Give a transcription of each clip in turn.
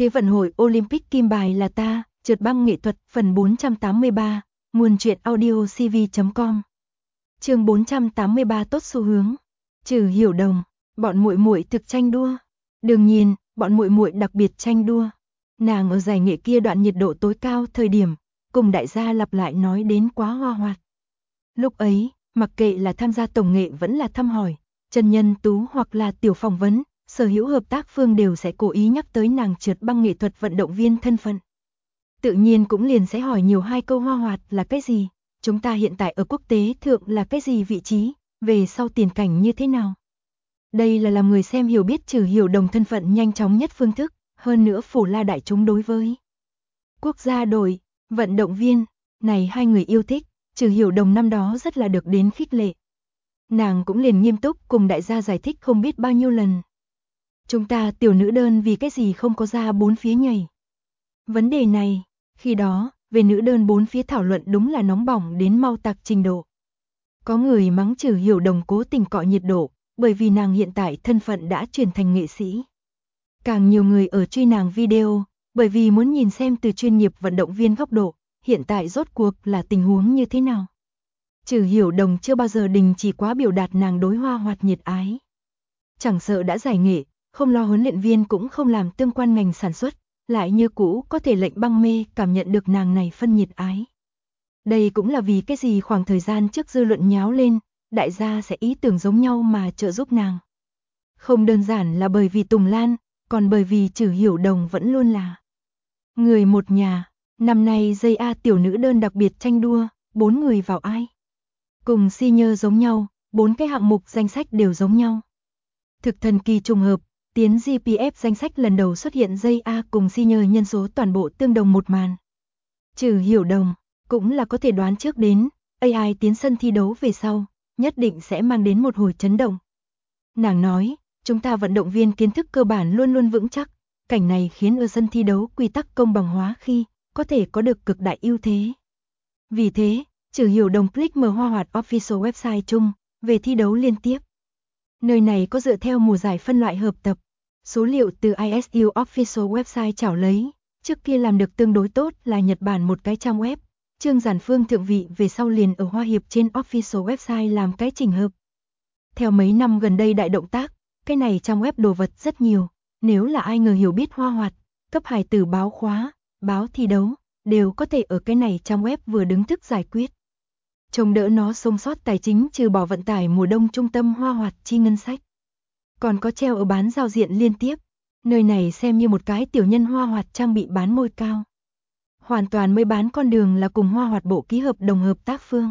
Thế vận hội Olympic kim bài là ta, trượt băng nghệ thuật phần 483, nguồn truyện audio cv.com. Chương 483 tốt xu hướng. Trừ Hiểu Đồng, bọn muội muội thực tranh đua. Đương nhiên, bọn muội muội đặc biệt tranh đua. Nàng ở giải nghệ kia đoạn nhiệt độ tối cao thời điểm, cùng đại gia lặp lại nói đến quá hoa hoạt. Lúc ấy, mặc kệ là tham gia tổng nghệ vẫn là thăm hỏi, chân nhân tú hoặc là tiểu phỏng vấn, sở hữu hợp tác phương đều sẽ cố ý nhắc tới nàng trượt băng nghệ thuật vận động viên thân phận. Tự nhiên cũng liền sẽ hỏi nhiều hai câu hoa hoạt là cái gì, chúng ta hiện tại ở quốc tế thượng là cái gì vị trí, về sau tiền cảnh như thế nào. Đây là làm người xem hiểu biết Trừ Hiểu Đồng thân phận nhanh chóng nhất phương thức, hơn nữa phổ la đại chúng đối với quốc gia đội, vận động viên, này hai người yêu thích, Trừ Hiểu Đồng năm đó rất là được đến khích lệ. Nàng cũng liền nghiêm túc cùng đại gia giải thích không biết bao nhiêu lần. Chúng ta tiểu nữ đơn vì cái gì không có ra bốn phía nhảy. Vấn đề này, khi đó, về nữ đơn bốn phía thảo luận đúng là nóng bỏng đến mau tạc trình độ. Có người mắng Trừ Hiểu Đồng cố tình cọ nhiệt độ, bởi vì nàng hiện tại thân phận đã chuyển thành nghệ sĩ. Càng nhiều người ở truy nàng video, bởi vì muốn nhìn xem từ chuyên nghiệp vận động viên góc độ, hiện tại rốt cuộc là tình huống như thế nào. Trừ Hiểu Đồng chưa bao giờ đình chỉ quá biểu đạt nàng đối hoa hoạt nhiệt ái. Chẳng sợ đã giải nghệ, không lo huấn luyện viên cũng không làm tương quan ngành sản xuất, lại như cũ có thể lệnh băng mê cảm nhận được nàng này phân nhiệt ái. Đây cũng là vì cái gì khoảng thời gian trước dư luận nháo lên, đại gia sẽ ý tưởng giống nhau mà trợ giúp nàng. Không đơn giản là bởi vì Tùng Lan, còn bởi vì Trừ Hiểu Đồng vẫn luôn là người một nhà. Năm nay JA tiểu nữ đơn đặc biệt tranh đua, 4 người vào ai. Cùng senior giống nhau, 4 cái hạng mục danh sách đều giống nhau. Thực thần kỳ trùng hợp, tiến GPF danh sách lần đầu xuất hiện JA cùng senior nhân số toàn bộ tương đồng một màn. Trừ Hiểu Đồng, cũng là có thể đoán trước đến, AI tiến sân thi đấu về sau, nhất định sẽ mang đến một hồi chấn động. Nàng nói, chúng ta vận động viên kiến thức cơ bản luôn luôn vững chắc, cảnh này khiến ở sân thi đấu quy tắc công bằng hóa khi có thể có được cực đại ưu thế. Vì thế, Trừ Hiểu Đồng click mở hoa hoạt official website chung, về thi đấu liên tiếp. Nơi này có dựa theo mùa giải phân loại hợp tập, số liệu từ ISU official website trảo lấy, trước kia làm được tương đối tốt là Nhật Bản một cái trang web, Trương Giản Phương thượng vị về sau liền ở Hoa Hiệp trên official website làm cái chỉnh hợp. Theo mấy năm gần đây đại động tác, cái này trang web đồ vật rất nhiều, nếu là ai ngờ hiểu biết hoa hoạt, cấp hài tử báo khóa, báo thi đấu, đều có thể ở cái này trang web vừa đứng thức giải quyết. Trông đỡ nó sống sót tài chính trừ bỏ vận tải mùa đông trung tâm hoa hoạt chi ngân sách. Còn có treo ở bán giao diện liên tiếp, nơi này xem như một cái tiểu nhân hoa hoạt trang bị bán môi cao. Hoàn toàn mới bán con đường là cùng hoa hoạt bộ ký hợp đồng hợp tác phương.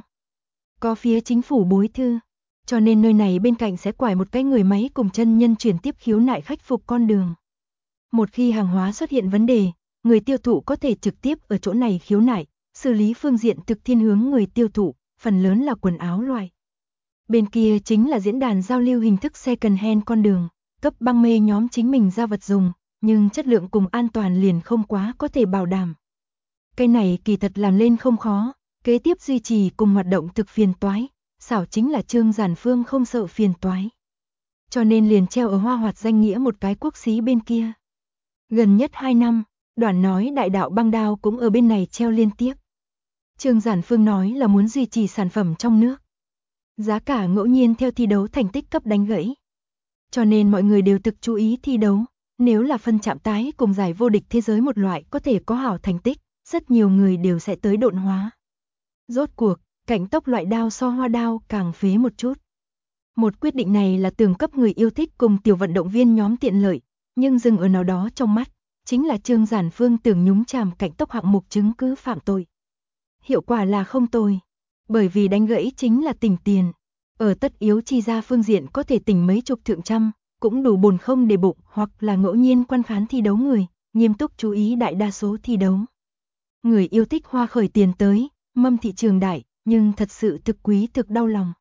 Có phía chính phủ bối thư, cho nên nơi này bên cạnh sẽ quải một cái người máy cùng chân nhân chuyển tiếp khiếu nại khắc phục con đường. Một khi hàng hóa xuất hiện vấn đề, người tiêu thụ có thể trực tiếp ở chỗ này khiếu nại, xử lý phương diện thực thiên hướng người tiêu thụ, phần lớn là quần áo loại. Bên kia chính là diễn đàn giao lưu hình thức second hand con đường, cấp băng mê nhóm chính mình ra vật dùng, nhưng chất lượng cùng an toàn liền không quá có thể bảo đảm. Cái này kỳ thật làm lên không khó, kế tiếp duy trì cùng hoạt động thực phiền toái, xảo chính là Trương Giản Phương không sợ phiền toái. Cho nên liền treo ở hoa hoạt danh nghĩa một cái quốc xí bên kia. Gần nhất 2 năm, Đoàn nói đại đạo băng đao cũng ở bên này treo liên tiếp. Trương Giản Phương nói là muốn duy trì sản phẩm trong nước. Giá cả ngẫu nhiên theo thi đấu thành tích cấp đánh gãy. Cho nên mọi người đều thực chú ý thi đấu, nếu là phân chạm tái cùng giải vô địch thế giới một loại có thể có hảo thành tích, rất nhiều người đều sẽ tới độn hóa. Rốt cuộc, cảnh tốc loại đao so hoa đao càng phế một chút. Một quyết định này là tưởng cấp người yêu thích cùng tiểu vận động viên nhóm tiện lợi, nhưng dừng ở nào đó trong mắt, chính là Trương Giản Phương tưởng nhúng chàm cảnh tốc hạng mục chứng cứ phạm tội. Hiệu quả là không tồi, bởi vì đánh gãy chính là tỉnh tiền, ở tất yếu chi ra phương diện có thể tỉnh mấy chục thượng trăm, cũng đủ bồn không để bụng hoặc là ngẫu nhiên quan khán thi đấu người, nghiêm túc chú ý đại đa số thi đấu. Người yêu thích hoa khởi tiền tới, mâm thị trường đại, nhưng thật sự thực quý thực đau lòng.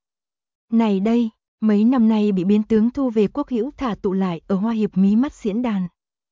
Này đây, mấy năm nay bị biến tướng thu về quốc hữu thả tụ lại ở Hoa Hiệp mí mắt diễn đàn.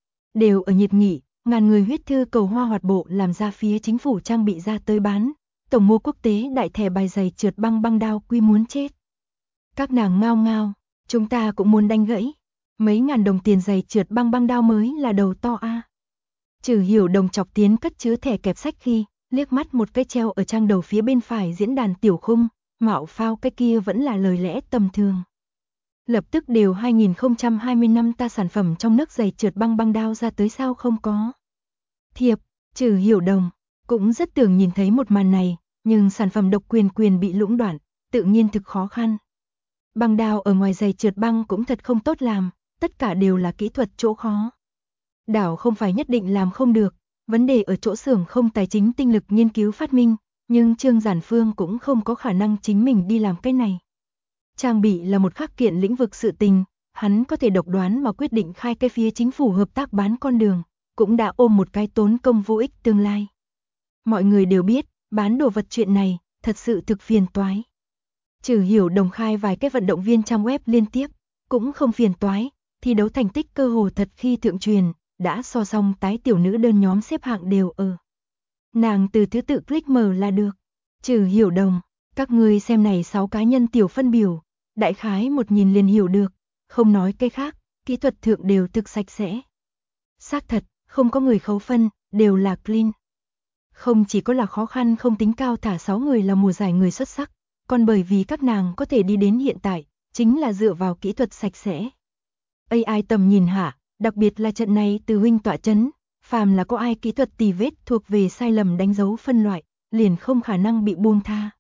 Đều ở nhiệt nghị, ngàn người huyết thư cầu hoa hoạt bộ làm ra phía chính phủ trang bị ra tới bán, tổng mua quốc tế đại thẻ bài giày trượt băng băng đao quy muốn chết. Các nàng ngao ngao, chúng ta cũng muốn đánh gãy, mấy ngàn đồng tiền giày trượt băng băng đao mới là đầu to a. Trừ Hiểu Đồng chọc tiến cất chứa thẻ kẹp sách khi liếc mắt một cái treo ở trang đầu phía bên phải diễn đàn tiểu khung, mạo phao cái kia vẫn là lời lẽ tầm thường. Lập tức đều 2020 năm ta sản phẩm trong nước giày trượt băng băng đao ra tới sao không có. Thiệp, Trừ Hiểu Đồng cũng rất tưởng nhìn thấy một màn này, nhưng sản phẩm độc quyền bị lũng đoạn, tự nhiên thực khó khăn. Băng đao ở ngoài giày trượt băng cũng thật không tốt làm, tất cả đều là kỹ thuật chỗ khó. Đảo không phải nhất định làm không được, vấn đề ở chỗ xưởng không tài chính tinh lực nghiên cứu phát minh, nhưng Trương Giản Phương cũng không có khả năng chính mình đi làm cái này. Trang bị là một khác kiện lĩnh vực sự tình, hắn có thể độc đoán mà quyết định khai cái phía chính phủ hợp tác bán con đường, cũng đã ôm một cái tốn công vô ích tương lai. Mọi người đều biết, bán đồ vật chuyện này, thật sự thực phiền toái. Trừ Hiểu Đồng khai vài cái vận động viên trang web liên tiếp, cũng không phiền toái, thi đấu thành tích cơ hồ thật khi thượng truyền, đã so xong tái tiểu nữ đơn nhóm xếp hạng đều ở. Nàng từ thứ tự click mở là được. Trừ Hiểu Đồng, các ngươi xem này 6 cá nhân tiểu phân biểu, đại khái một nhìn liền hiểu được, không nói cái khác, kỹ thuật thượng đều thực sạch sẽ. Xác thật, không có người khấu phân, đều là clean. Không chỉ có là khó khăn không tính cao thả 6 người là mùa giải người xuất sắc, còn bởi vì các nàng có thể đi đến hiện tại, chính là dựa vào kỹ thuật sạch sẽ. AI tầm nhìn hạ, đặc biệt là trận này từ huynh tọa chấn, phàm là có ai kỹ thuật tì vết thuộc về sai lầm đánh dấu phân loại, liền không khả năng bị buông tha.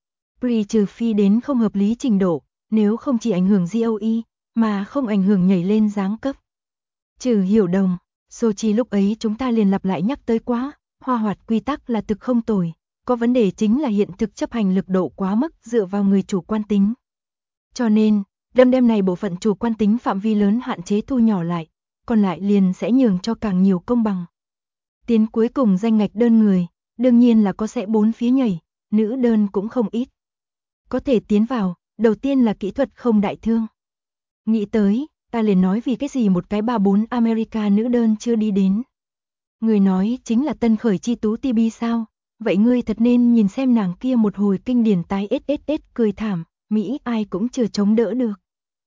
Trừ phi đến không hợp lý trình độ, nếu không chỉ ảnh hưởng GOE, mà không ảnh hưởng nhảy lên giáng cấp. Trừ Hiểu Đồng, Sochi lúc ấy chúng ta liền lặp lại nhắc tới quá, hoa hoạt quy tắc là thực không tồi, có vấn đề chính là hiện thực chấp hành lực độ quá mức dựa vào người chủ quan tính. Cho nên, đêm này bộ phận chủ quan tính phạm vi lớn hạn chế thu nhỏ lại, còn lại liền sẽ nhường cho càng nhiều công bằng. Tiến cuối cùng danh ngạch đơn người, đương nhiên là có sẽ 4 phía nhảy, nữ đơn cũng không ít. Có thể tiến vào, đầu tiên là kỹ thuật không đại thương. Nghĩ tới, ta liền nói vì cái gì một cái 34 America nữ đơn chưa đi đến. Người nói chính là tân khởi chi tú TB sao, vậy ngươi thật nên nhìn xem nàng kia một hồi kinh điển tái SSS cười thảm, Mỹ ai cũng chưa chống đỡ được.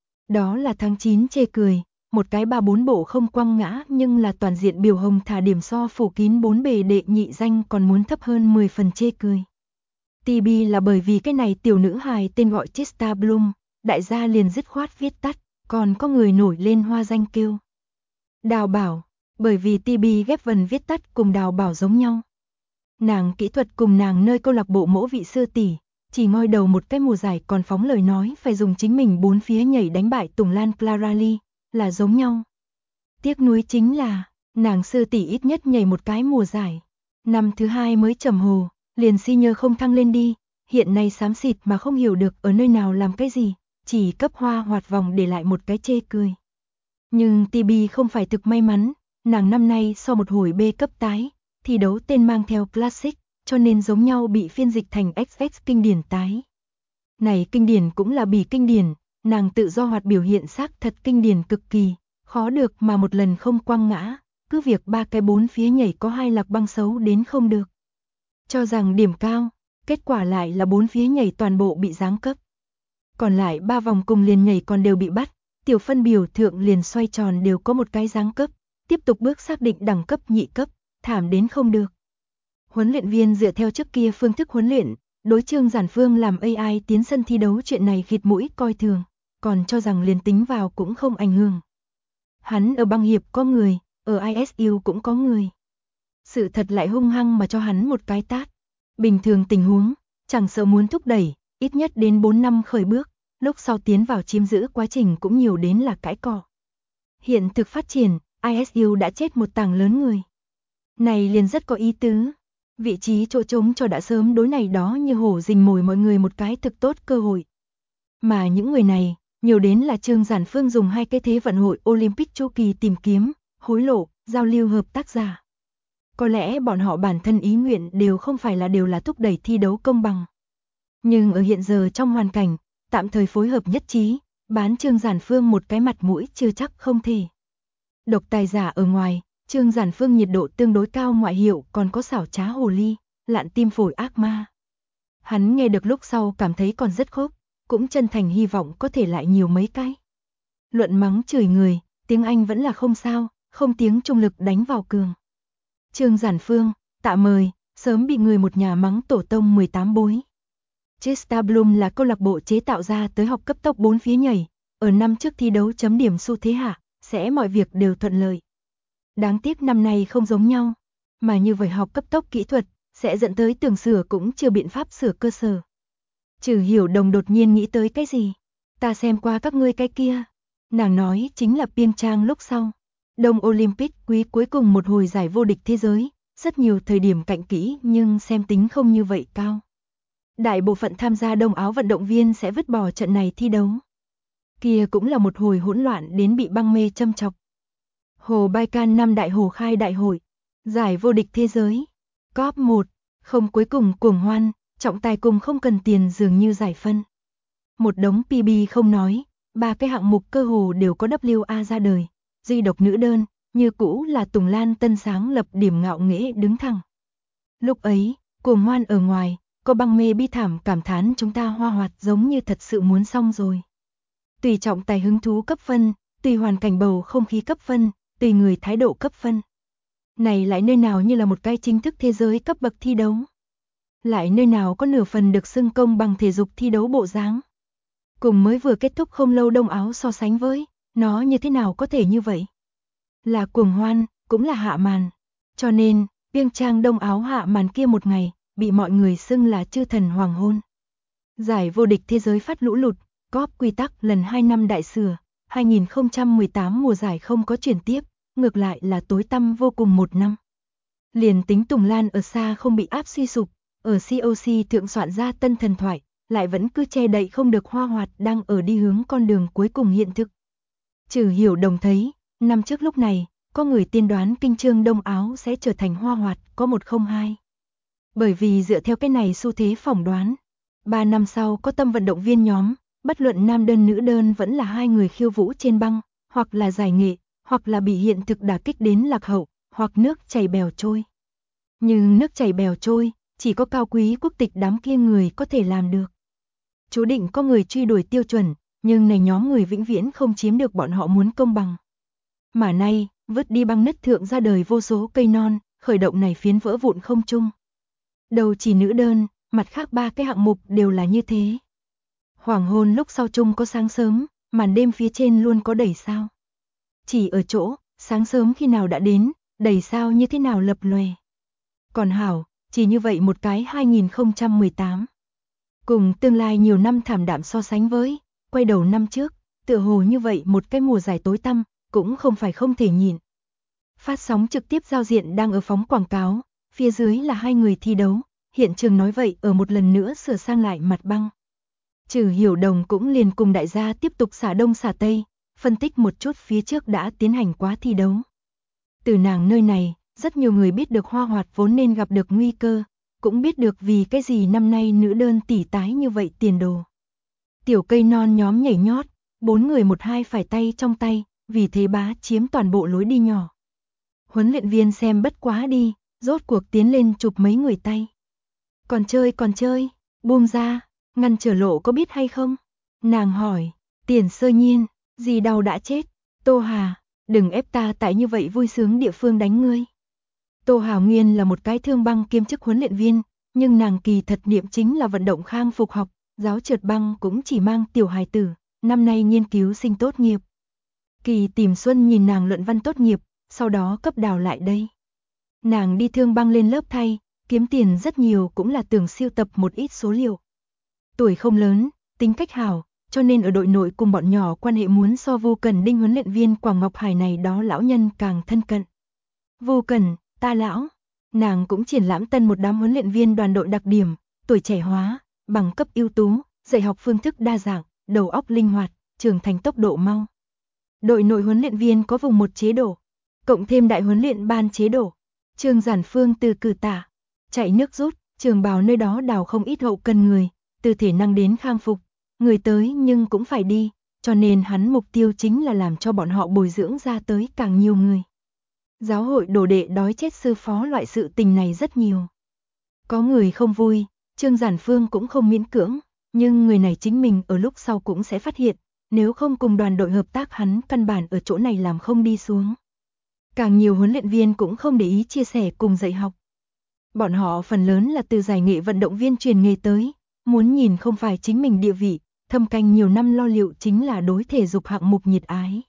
Đó là tháng 9 chê cười, một cái 34 bộ không quăng ngã nhưng là toàn diện biểu hồng thả điểm so phủ kín 4 bề đệ nhị danh còn muốn thấp hơn 10 phần chê cười. TB là bởi vì cái này tiểu nữ hài tên gọi Chista Bloom, đại gia liền dứt khoát viết tắt, còn có người nổi lên hoa danh kêu. Đào Bảo, bởi vì TB ghép vần viết tắt cùng Đào Bảo giống nhau. Nàng kỹ thuật cùng nàng nơi câu lạc bộ mẫu vị sư tỷ, chỉ ngoi đầu một cái mùa giải còn phóng lời nói phải dùng chính mình 4 phía nhảy đánh bại Tùng Lan Clara Lee, là giống nhau. Tiếc nuối chính là, nàng sư tỷ ít nhất nhảy một cái mùa giải. Năm thứ 2 mới trầm hồ, liền senior không thăng lên đi, hiện nay xám xịt mà không hiểu được ở nơi nào làm cái gì, chỉ cấp hoa hoạt vòng để lại một cái chê cười. Nhưng TB không phải thực may mắn, nàng năm nay so một hồi B cấp tái, thi đấu tên mang theo Classic, cho nên giống nhau bị phiên dịch thành XX kinh điển tái. Này kinh điển cũng là bỉ kinh điển, nàng tự do hoạt biểu hiện xác thật kinh điển cực kỳ, khó được mà một lần không quăng ngã, cứ việc 3 cái 4 phía nhảy có 2 lạc băng xấu đến không được. Cho rằng điểm cao, kết quả lại là 4 phía nhảy toàn bộ bị giáng cấp. Còn lại 3 vòng cùng liền nhảy còn đều bị bắt, tiểu phân biểu thượng liền xoay tròn đều có một cái giáng cấp, tiếp tục bước xác định đẳng cấp nhị cấp, thảm đến không được. Huấn luyện viên dựa theo trước kia phương thức huấn luyện, đối Trương Giản Phương làm AI tiến sân thi đấu chuyện này khịt mũi coi thường, còn cho rằng liền tính vào cũng không ảnh hưởng. Hắn ở băng hiệp có người, ở ISU cũng có người. Sự thật lại hung hăng mà cho hắn một cái tát. Bình thường tình huống, chẳng sợ muốn thúc đẩy, ít nhất đến 4 năm khởi bước, lúc sau tiến vào chiếm giữ quá trình cũng nhiều đến là cãi cọ. Hiện thực phát triển, ISU đã chết một tảng lớn người. Này liền rất có ý tứ. Vị trí chỗ trống cho đã sớm đối này đó như hổ rình mồi mọi người một cái thực tốt cơ hội. Mà những người này, nhiều đến là Trương Giản Phương dùng 2 cái thế vận hội Olympic chu kỳ tìm kiếm, hối lộ, giao lưu hợp tác giả. Có lẽ bọn họ bản thân ý nguyện đều không phải là đều là thúc đẩy thi đấu công bằng. Nhưng ở hiện giờ trong hoàn cảnh, tạm thời phối hợp nhất trí, bán Trương Giản Phương một cái mặt mũi chưa chắc không thể. Độc tài giả ở ngoài, Trương Giản Phương nhiệt độ tương đối cao ngoại hiệu còn có xảo trá hồ ly, lạn tim phổi ác ma. Hắn nghe được lúc sau cảm thấy còn rất khớp, cũng chân thành hy vọng có thể lại nhiều mấy cái. Luận mắng chửi người, tiếng Anh vẫn là không sao, không tiếng Trung lực đánh vào cường. Trương Giản Phương, tạ mời, sớm bị người một nhà mắng tổ tông 18 bối. Chester Bloom là câu lạc bộ chế tạo ra tới học cấp tốc 4 phía nhảy, ở năm trước thi đấu chấm điểm xu thế hạ, sẽ mọi việc đều thuận lợi. Đáng tiếc năm nay không giống nhau, mà như vậy học cấp tốc kỹ thuật, sẽ dẫn tới tưởng sửa cũng chưa biện pháp sửa cơ sở. Trừ Hiểu Đồng đột nhiên nghĩ tới cái gì? Ta xem qua các ngươi cái kia. Nàng nói chính là Pyeongchang lúc sau. Đông Olympic quý cuối cùng một hồi giải vô địch thế giới, rất nhiều thời điểm cạnh kỹ nhưng xem tính không như vậy cao. Đại bộ phận tham gia Đông Áo vận động viên sẽ vứt bỏ trận này thi đấu. Kia cũng là một hồi hỗn loạn đến bị băng mê châm chọc. Hồ Baikal năm đại hồ khai đại hội, giải vô địch thế giới, COP 1, không cuối cùng cuồng hoan, trọng tài cùng không cần tiền dường như giải phân. Một đống PB không nói, ba cái hạng mục cơ hồ đều có WA ra đời, duy độc nữ đơn, như cũ là Tùng Lan Tân sáng lập điểm ngạo nghễ đứng thẳng. Lúc ấy, cuồng hoan ở ngoài, có băng mê bi thảm cảm thán chúng ta hoa hoạt giống như thật sự muốn xong rồi. Tùy trọng tài hứng thú cấp phân, tùy hoàn cảnh bầu không khí cấp phân, tùy người thái độ cấp phân. Này lại nơi nào như là một cái chính thức thế giới cấp bậc thi đấu. Lại nơi nào có nửa phần được xưng công bằng thể dục thi đấu bộ dáng. Cùng mới vừa kết thúc không lâu Đông Áo so sánh với, nó như thế nào có thể như vậy? Là cuồng hoan, cũng là hạ màn. Cho nên, Pyeongchang Đông Áo hạ màn kia một ngày, bị mọi người xưng là chư thần hoàng hôn. Giải vô địch thế giới phát lũ lụt, COP quy tắc lần 2 năm đại sửa, 2018 mùa giải không có chuyển tiếp, ngược lại là tối tăm vô cùng một năm. Liền tính Tùng Lan ở xa không bị áp suy sụp, ở COC thượng soạn ra tân thần thoại, lại vẫn cứ che đậy không được hoa hoạt đang ở đi hướng con đường cuối cùng hiện thực. Trừ Hiểu Đồng thấy, năm trước lúc này, có người tiên đoán kinh chương Đông Áo sẽ trở thành hoa hoạt có 102. Bởi vì dựa theo cái này xu thế phỏng đoán, 3 năm sau có tâm vận động viên nhóm, bất luận nam đơn nữ đơn vẫn là hai người khiêu vũ trên băng, hoặc là giải nghệ, hoặc là bị hiện thực đả kích đến lạc hậu, hoặc nước chảy bèo trôi. Nhưng nước chảy bèo trôi, chỉ có cao quý quốc tịch đám kia người có thể làm được. Chú định có người truy đuổi tiêu chuẩn, nhưng này nhóm người vĩnh viễn không chiếm được bọn họ muốn công bằng. Mà nay, vứt đi băng nứt thượng ra đời vô số cây non, khởi động này phiến vỡ vụn không chung. Đầu chỉ nữ đơn, mặt khác ba cái hạng mục đều là như thế. Hoàng hôn lúc sau chung có sáng sớm, màn đêm phía trên luôn có đầy sao. Chỉ ở chỗ, sáng sớm khi nào đã đến, đầy sao như thế nào lập lòe. Còn hảo, chỉ như vậy một cái 2018. Cùng tương lai nhiều năm thảm đạm so sánh với, quay đầu năm trước, tựa hồ như vậy một cái mùa giải tối tăm, cũng không phải không thể nhịn. Phát sóng trực tiếp giao diện đang ở phóng quảng cáo, phía dưới là hai người thi đấu, hiện trường nói vậy ở một lần nữa sửa sang lại mặt băng. Trừ Hiểu Đồng cũng liền cùng đại gia tiếp tục xả đông xả tây, phân tích một chút phía trước đã tiến hành quá thi đấu. Từ nàng nơi này, rất nhiều người biết được hoa hoạt vốn nên gặp được nguy cơ, cũng biết được vì cái gì năm nay nữ đơn tỷ tái như vậy tiền đồ. Tiểu cây non nhóm nhảy nhót, 4 người 1-2 phải tay trong tay, vì thế bá chiếm toàn bộ lối đi nhỏ. Huấn luyện viên xem bất quá đi, rốt cuộc tiến lên chụp mấy người tay. Còn chơi, buông ra, ngăn trở lộ có biết hay không? Nàng hỏi, Tiền Sơ Nhiên, gì đau đã chết, Tô Hà, đừng ép ta tại như vậy vui sướng địa phương đánh ngươi. Tô Hào Nguyên là một cái thương băng kiêm chức huấn luyện viên, nhưng nàng kỳ thật niệm chính là vận động khang phục học, giáo trượt băng cũng chỉ mang tiểu hài tử, năm nay nghiên cứu sinh tốt nghiệp. Kỳ tìm Xuân nhìn nàng luận văn tốt nghiệp, sau đó cấp đào lại đây. Nàng đi thương băng lên lớp thay, kiếm tiền rất nhiều cũng là tưởng siêu tập một ít số liệu. Tuổi không lớn, tính cách hảo, cho nên ở đội nội cùng bọn nhỏ quan hệ muốn so Vu Cẩn Đinh huấn luyện viên Quảng Ngọc Hải này đó lão nhân càng thân cận. Vu Cẩn, ta lão, nàng cũng triển lãm tân một đám huấn luyện viên đoàn đội đặc điểm, tuổi trẻ hóa, bằng cấp ưu tú, dạy học phương thức đa dạng, đầu óc linh hoạt, trưởng thành tốc độ mau. Đội nội huấn luyện viên có vùng một chế độ, cộng thêm đại huấn luyện ban chế độ. Trương Giản Phương từ cử tả, chạy nước rút, trường bào nơi đó đào không ít hậu cần người, từ thể năng đến khang phục, người tới nhưng cũng phải đi, cho nên hắn mục tiêu chính là làm cho bọn họ bồi dưỡng ra tới càng nhiều người. Giáo hội đồ đệ đói chết sư phó loại sự tình này rất nhiều. Có người không vui, Trương Giản Phương cũng không miễn cưỡng, nhưng người này chính mình ở lúc sau cũng sẽ phát hiện, nếu không cùng đoàn đội hợp tác hắn căn bản ở chỗ này làm không đi xuống. Càng nhiều huấn luyện viên cũng không để ý chia sẻ cùng dạy học. Bọn họ phần lớn là từ giải nghệ vận động viên truyền nghề tới, muốn nhìn không phải chính mình địa vị, thâm canh nhiều năm lo liệu chính là đối thể dục hạng mục nhiệt ái.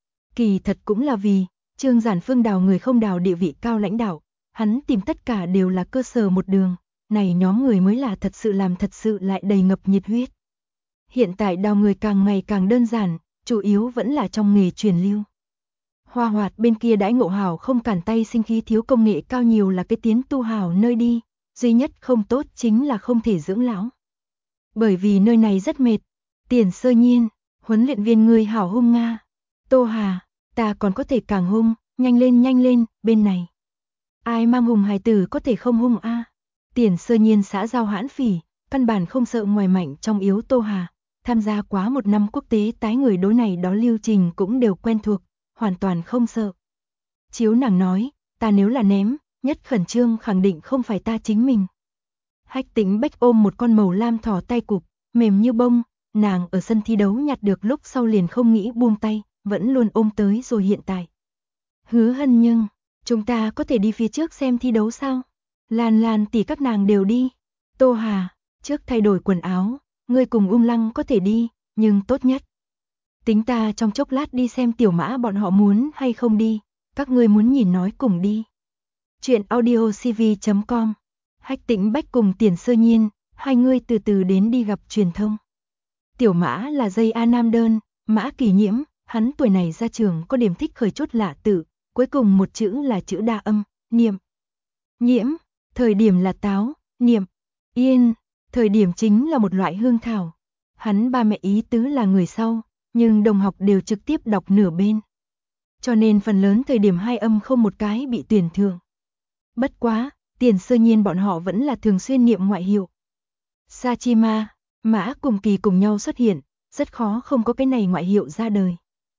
Kỳ thật cũng là vì, Trương Giản Phương đào người không đào địa vị cao lãnh đạo, hắn tìm tất cả đều là cơ sở một đường, này nhóm người mới là thật sự làm thật sự lại đầy ngập nhiệt huyết. Hiện tại đào người càng ngày càng đơn giản, chủ yếu vẫn là trong nghề truyền lưu. Hoa Hoạt bên kia đãi ngộ hảo không cản tay sinh khí thiếu công nghệ cao nhiều là cái tiến tu hảo nơi đi, duy nhất không tốt chính là không thể dưỡng lão. Bởi vì nơi này rất mệt. Tiền Sơ Nhiên, huấn luyện viên người hảo hung Nga. Tô Hà, ta còn có thể càng hung, nhanh lên, bên này. Ai mang hùng hài tử có thể không hung a? Tiền Sơ Nhiên xã giao hãn phỉ, căn bản không sợ ngoài mạnh trong yếu Tô Hà, tham gia quá một năm quốc tế tái người đối này đó lưu trình cũng đều quen thuộc, hoàn toàn không sợ. Chiếu nàng nói, ta nếu là ném, nhất khẩn trương khẳng định không phải ta chính mình. Hách Tĩnh Bách ôm một con màu lam thỏ tay cụp, mềm như bông, nàng ở sân thi đấu nhặt được lúc sau liền không nghĩ buông tay, vẫn luôn ôm tới rồi hiện tại. Hứa Hân nhưng, chúng ta có thể đi phía trước xem thi đấu sao? Lan tỷ các nàng đều đi. Tô Hà, trước thay đổi quần áo, ngươi cùng Lăng có thể đi, nhưng tốt nhất. Tính ta trong chốc lát đi xem Tiểu Mã bọn họ muốn hay không đi, các ngươi muốn nhìn nói cùng đi. Chuyện audiocv.com. Hách Tĩnh Bách cùng Tiền Sơ Nhiên, hai người từ từ đến đi gặp truyền thông. Tiểu Mã là dây A Nam đơn, Mã Kỳ Nhiễm, hắn tuổi này ra trường có điểm thích khởi chút lạ tự, cuối cùng một chữ là chữ đa âm, niệm. Nhiễm, thời điểm là táo, niệm. Yên, thời điểm chính là một loại hương thảo. Hắn ba mẹ ý tứ là người sau, nhưng đồng học đều trực tiếp đọc nửa bên. Cho nên phần lớn thời điểm hai âm không một cái bị tuyển thượng. Bất quá, Tiền Sơ Nhiên bọn họ vẫn là thường xuyên niệm ngoại hiệu. Sachima, Mã cùng Kỳ cùng nhau xuất hiện, rất khó không có cái này ngoại hiệu ra đời.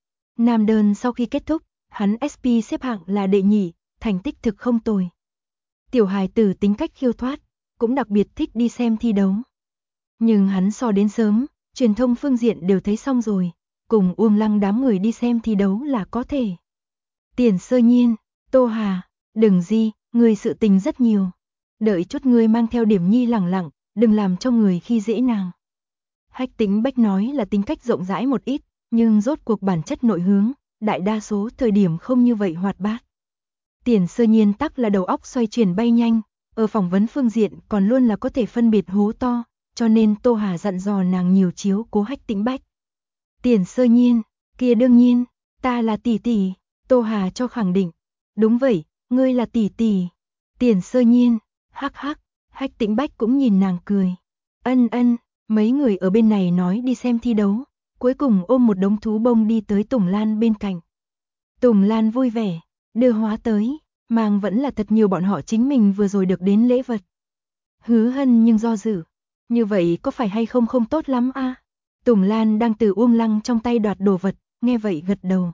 Nam đơn sau khi kết thúc, hắn SP xếp hạng là đệ nhị, thành tích thực không tồi. Tiểu hài tử tính cách khiêu thoát, cũng đặc biệt thích đi xem thi đấu. Nhưng hắn so đến sớm, truyền thông phương diện đều thấy xong rồi, cùng Lăng đám người đi xem thi đấu là có thể. Tiền Sơ Nhiên, Tô Hà, đừng gì, người sự tình rất nhiều. Đợi chút ngươi mang theo điểm nhi lẳng lặng, đừng làm cho người khi dễ nàng. Hách Tĩnh Bách nói là tính cách rộng rãi một ít, nhưng rốt cuộc bản chất nội hướng, đại đa số thời điểm không như vậy hoạt bát. Tiền Sơ Nhiên tắc là đầu óc xoay chuyển bay nhanh, ở phỏng vấn phương diện còn luôn là có thể phân biệt hố to, cho nên Tô Hà dặn dò nàng nhiều chiếu cố Hách Tĩnh Bách. Tiền Sơ Nhiên, kia đương nhiên, ta là tỷ tỷ, Tô Hà cho khẳng định. Đúng vậy, ngươi là tỷ tỷ. Tiền Sơ Nhiên, hắc hắc, Hách Tĩnh Bách cũng nhìn nàng cười. Ân, mấy người ở bên này nói đi xem thi đấu, cuối cùng ôm một đống thú bông đi tới Tùng Lan bên cạnh. Tùng Lan vui vẻ, đưa hóa tới, mang vẫn là thật nhiều bọn họ chính mình vừa rồi được đến lễ vật. Hứa Hân nhưng do dự, như vậy có phải hay không không tốt lắm a? Tùng Lan đang từ Lăng trong tay đoạt đồ vật, nghe vậy gật đầu.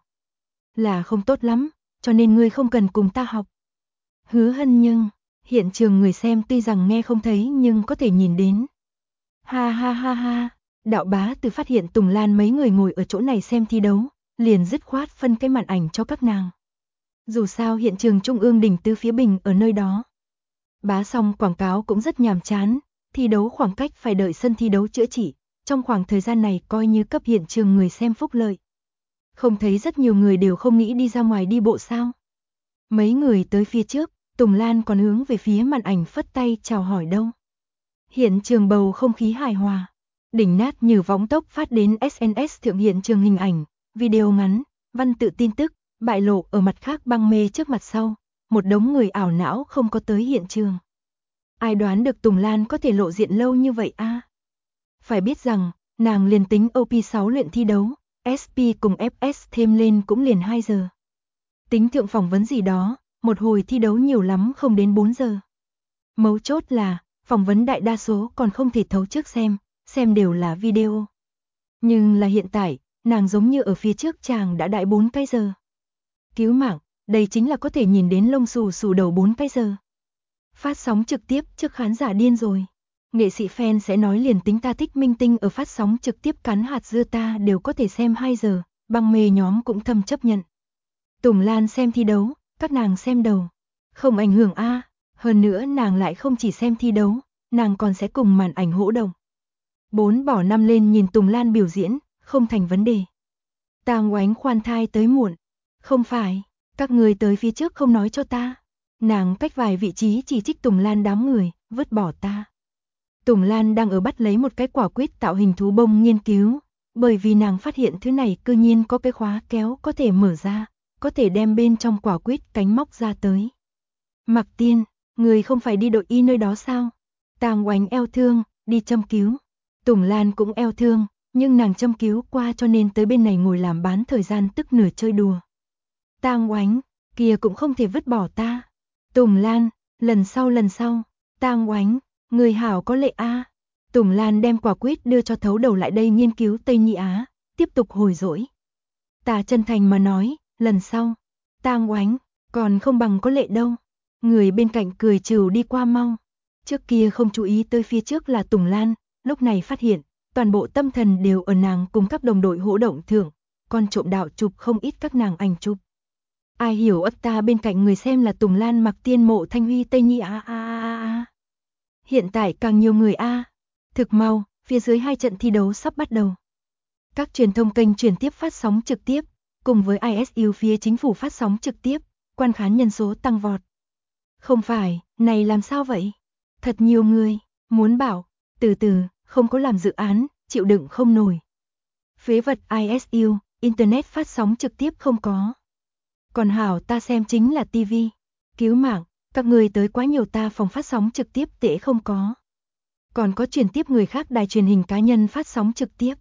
Là không tốt lắm, cho nên ngươi không cần cùng ta học. Hứa Hân nhưng, hiện trường người xem tuy rằng nghe không thấy nhưng có thể nhìn đến. Ha ha ha ha, Đạo Bá từ phát hiện Tùng Lan mấy người ngồi ở chỗ này xem thi đấu, liền dứt khoát phân cái màn ảnh cho các nàng. Dù sao hiện trường Trung ương đỉnh tứ phía bình ở nơi đó. Bá xong quảng cáo cũng rất nhàm chán, thi đấu khoảng cách phải đợi sân thi đấu chữa trị, trong khoảng thời gian này coi như cấp hiện trường người xem phúc lợi. Không thấy rất nhiều người đều không nghĩ đi ra ngoài đi bộ sao? Mấy người tới phía trước, Tùng Lan còn hướng về phía màn ảnh phất tay chào hỏi đâu. Hiện trường bầu không khí hài hòa, đỉnh nát như võng tốc phát đến SNS thượng hiện trường hình ảnh, video ngắn, văn tự tin tức, bại lộ ở mặt khác băng mê trước mặt sau, một đống người ảo não không có tới hiện trường. Ai đoán được Tùng Lan có thể lộ diện lâu như vậy a? Phải biết rằng, nàng liền tính OP6 luyện thi đấu, SP cùng FS thêm lên cũng liền 2 giờ. Tính thượng phỏng vấn gì đó, một hồi thi đấu nhiều lắm không đến 4 giờ. Mấu chốt là, phỏng vấn đại đa số còn không thể thấu trước xem đều là video. Nhưng là hiện tại, nàng giống như ở phía trước chàng đã đại 4 cái giờ. Cứu mạng, đây chính là có thể nhìn đến lông xù xù đầu 4 cái giờ. Phát sóng trực tiếp trước khán giả điên rồi. Nghệ sĩ fan sẽ nói liền tính ta thích minh tinh ở phát sóng trực tiếp cắn hạt dưa ta đều có thể xem 2 giờ, băng mê nhóm cũng thầm chấp nhận. Tùng Lan xem thi đấu, các nàng xem đầu. Không ảnh hưởng a, hơn nữa nàng lại không chỉ xem thi đấu, nàng còn sẽ cùng màn ảnh hỗ động. 4 bỏ 5 lên nhìn Tùng Lan biểu diễn, không thành vấn đề. Tang Oánh khoan thai tới muộn. Không phải, các người tới phía trước không nói cho ta. Nàng cách vài vị trí chỉ trích Tùng Lan đám người, vứt bỏ ta. Tùng Lan đang ở bắt lấy một cái quả quýt tạo hình thú bông nghiên cứu, bởi vì nàng phát hiện thứ này cư nhiên có cái khóa kéo có thể mở ra, có thể đem bên trong quả quýt cánh móc ra tới. Mặc Tiên, người không phải đi đội y nơi đó sao? Tang Oánh eo thương, đi châm cứu. Tùng Lan cũng eo thương, nhưng nàng châm cứu qua cho nên tới bên này ngồi làm bán thời gian tức nửa chơi đùa. Tang Oánh, kia cũng không thể vứt bỏ ta. Tùng Lan, lần sau. Tang Oánh, người hảo có lệ a. Tùng Lan đem quả quýt đưa cho thấu đầu lại đây nghiên cứu Tây Nhi Á, tiếp tục hồi dỗi. Ta chân thành mà nói, lần sau. Tang Oánh, còn không bằng có lệ đâu. Người bên cạnh cười trừ đi qua mau. Trước kia không chú ý tới phía trước là Tùng Lan, lúc này phát hiện, toàn bộ tâm thần đều ở nàng cùng các đồng đội hỗ động thưởng, còn trộm đạo chụp không ít các nàng ảnh chụp. Ai hiểu ấp ta bên cạnh người xem là Tùng Lan Mặc Tiên Mộ Thanh Huy Tây Nhi a. Hiện tại càng nhiều người a. Thực mau, phía dưới 2 trận thi đấu sắp bắt đầu. Các truyền thông kênh truyền tiếp phát sóng trực tiếp, cùng với ISU phía chính phủ phát sóng trực tiếp, quan khán nhân số tăng vọt. Không phải, này làm sao vậy? Thật nhiều người, muốn bảo, từ từ, không có làm dự án, chịu đựng không nổi. Phế vật ISU, Internet phát sóng trực tiếp không có. Còn hảo ta xem chính là TV. Cứu mạng, các người tới quá nhiều ta phòng phát sóng trực tiếp tệ không có. Còn có truyền tiếp người khác đài truyền hình cá nhân phát sóng trực tiếp.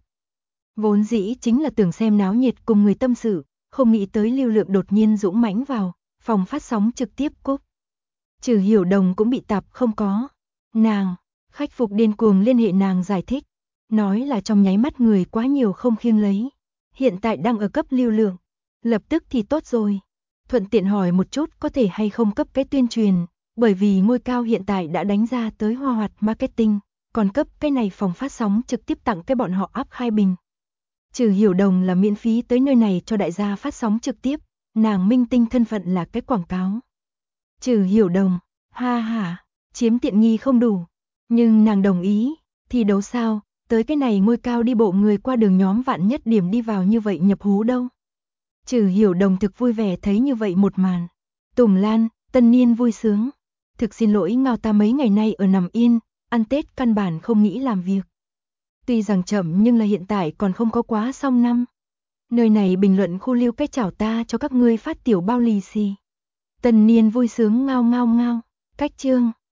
Vốn dĩ chính là tưởng xem náo nhiệt cùng người tâm sự, không nghĩ tới lưu lượng đột nhiên dũng mãnh vào, phòng phát sóng trực tiếp cúp. Trừ Hiểu Đồng cũng bị tạp không có. Nàng, khách phục điên cuồng liên hệ nàng giải thích, nói là trong nháy mắt người quá nhiều không khiêng lấy. Hiện tại đang ở cấp lưu lượng, lập tức thì tốt rồi. Thuận tiện hỏi một chút có thể hay không cấp cái tuyên truyền, bởi vì ngôi cao hiện tại đã đánh ra tới Hoa Hoạt Marketing, còn cấp cái này phòng phát sóng trực tiếp tặng cái bọn họ áp 2 bình. Trừ Hiểu Đồng là miễn phí tới nơi này cho đại gia phát sóng trực tiếp, nàng minh tinh thân phận là cái quảng cáo. Trừ Hiểu Đồng, ha, chiếm tiện nghi không đủ, nhưng nàng đồng ý, thì đấu sao, tới cái này ngôi cao đi bộ người qua đường nhóm vạn nhất điểm đi vào như vậy nhập hú đâu. Trừ Hiểu Đồng thực vui vẻ thấy như vậy một màn. Tùng Lan, tân niên vui sướng. Thực xin lỗi ngao ta mấy ngày nay ở nằm yên, ăn Tết căn bản không nghĩ làm việc. Tuy rằng chậm nhưng là hiện tại còn không có quá xong năm. Nơi này bình luận khu lưu cái chào ta cho các ngươi phát tiểu bao lì xì. Tân niên vui sướng ngao. Cách chương